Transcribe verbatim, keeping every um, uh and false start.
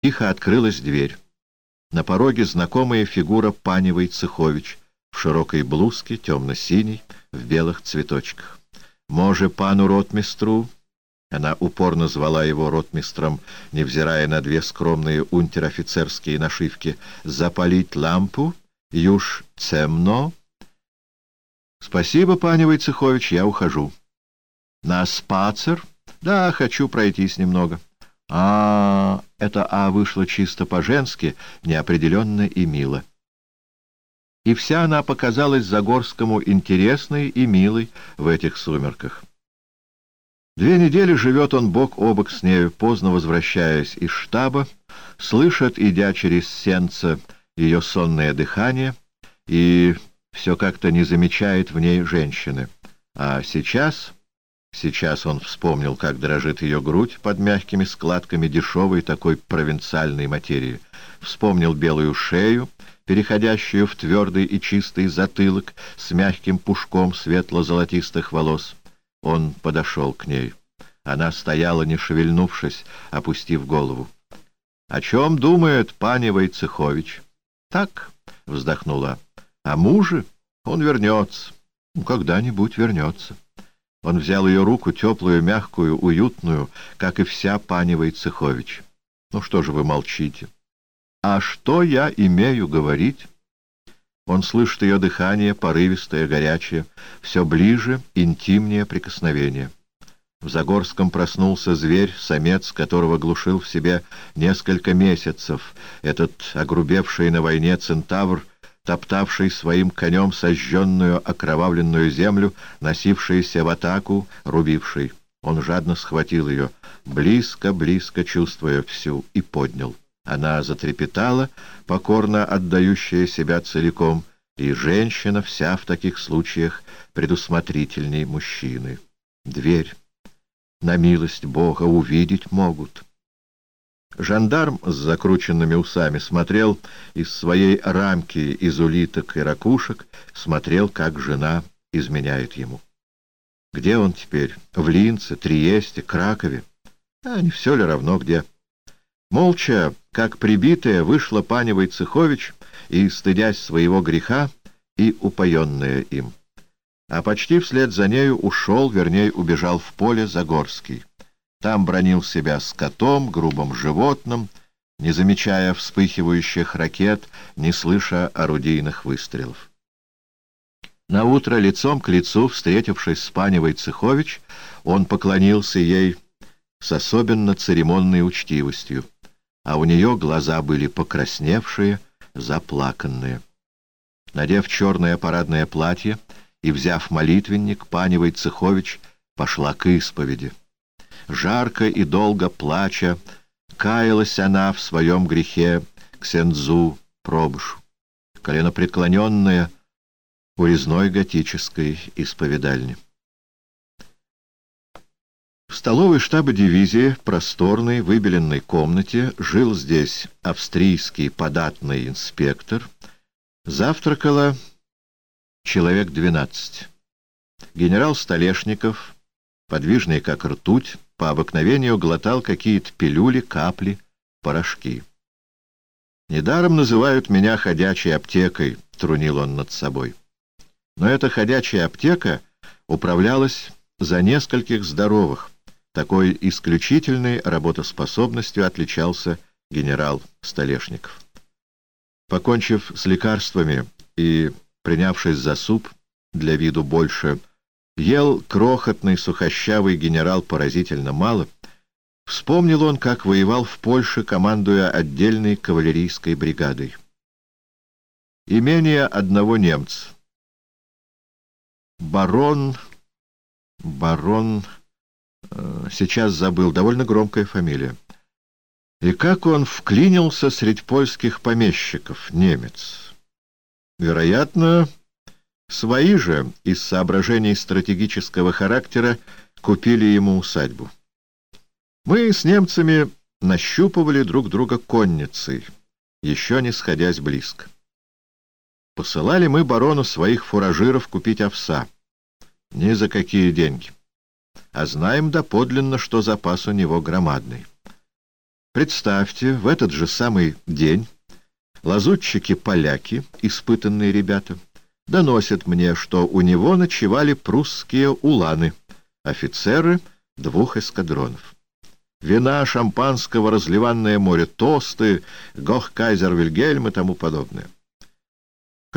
Тихо открылась дверь. На пороге знакомая фигура пани Войцехович в широкой блузке, темно-синей, в белых цветочках. «Може, пану ротмистру?» Она упорно звала его ротмистром, невзирая на две скромные унтер-офицерские нашивки. «Запалить лампу? Юж цемно?» «Спасибо, пани Войцехович, я ухожу». «На спацер?» «Да, хочу пройтись немного». А, это «а» вышло чисто по-женски, неопределенно и мило. И вся она показалась Загорскому интересной и милой в этих сумерках. Две недели живет он бок о бок с нею, поздно возвращаясь из штаба, слышит, идя через сенце, ее сонное дыхание, и все как-то не замечает в ней женщины. А сейчас... Сейчас он вспомнил, как дрожит ее грудь под мягкими складками дешевой такой провинциальной материи. Вспомнил белую шею, переходящую в твердый и чистый затылок с мягким пушком светло-золотистых волос. Он подошел к ней. Она стояла, не шевельнувшись, опустив голову. — О чем думает пани Войцехович? — Так, — вздохнула. — А муже? Он вернется. Ну, когда-нибудь вернется. Он взял ее руку, теплую, мягкую, уютную, как и вся пани Войцехович. — Ну что же вы молчите? — А что я имею говорить? Он слышит ее дыхание, порывистое, горячее, все ближе, интимнее прикосновение. В Загорском проснулся зверь, самец, которого глушил в себе несколько месяцев, этот огрубевший на войне центавр, топтавший своим конем сожженную окровавленную землю, носившийся в атаку, рубивший. Он жадно схватил ее, близко-близко чувствуя всю, и поднял. Она затрепетала, покорно отдающая себя целиком, и женщина вся в таких случаях предусмотрительней мужчины. Дверь. На милость Бога увидеть могут. Жандарм с закрученными усами смотрел из своей рамки из улиток и ракушек, смотрел, как жена изменяет ему. Где он теперь? В Линце, Триесте, Кракове? А не все ли равно где? Молча, как прибитая, вышла пани Войцехович и, стыдясь своего греха, и упоенная им. А почти вслед за нею ушел, вернее, убежал в поле Загорский. Там бранил себя скотом, грубым животным, не замечая вспыхивающих ракет, не слыша орудийных выстрелов. Наутро, лицом к лицу, встретившись с пани Войцехович, он поклонился ей с особенно церемонной учтивостью, а у нее глаза были покрасневшие, заплаканные. Надев черное парадное платье и взяв молитвенник, пани Войцехович пошла к исповеди. Жарко и долго плача, каялась она в своем грехе ксензу Пробышу, коленопреклоненная у резной готической исповедальни. В столовой штаба дивизии, просторной, выбеленной комнате, жил здесь австрийский податный инспектор. Завтракало человек двенадцать. Генерал Столешников, подвижный как ртуть, по обыкновению глотал какие-то пилюли, капли, порошки. «Недаром называют меня ходячей аптекой», — трунил он над собой. Но эта ходячая аптека управлялась за нескольких здоровых. Такой исключительной работоспособностью отличался генерал Столешников. Покончив с лекарствами и принявшись за суп, для виду больше, ел крохотный сухощавый генерал поразительно мало. Вспомнил он, как воевал в Польше, командуя отдельной кавалерийской бригадой. Имение одного немца. Барон... Барон... Э, сейчас забыл, довольно громкая фамилия. И как он вклинился средь польских помещиков, немец. Вероятно... Свои же, из соображений стратегического характера, купили ему усадьбу. Мы с немцами нащупывали друг друга конницей, еще не сходясь близко. Посылали мы барону своих фуражиров купить овса. Ни за какие деньги. А знаем доподлинно, что запас у него громадный. Представьте, в этот же самый день лазутчики-поляки, испытанные ребята, доносят мне, что у него ночевали прусские уланы, офицеры двух эскадронов. Вина, шампанского, разливанное море, тосты, гох-кайзер Вильгельм и тому подобное.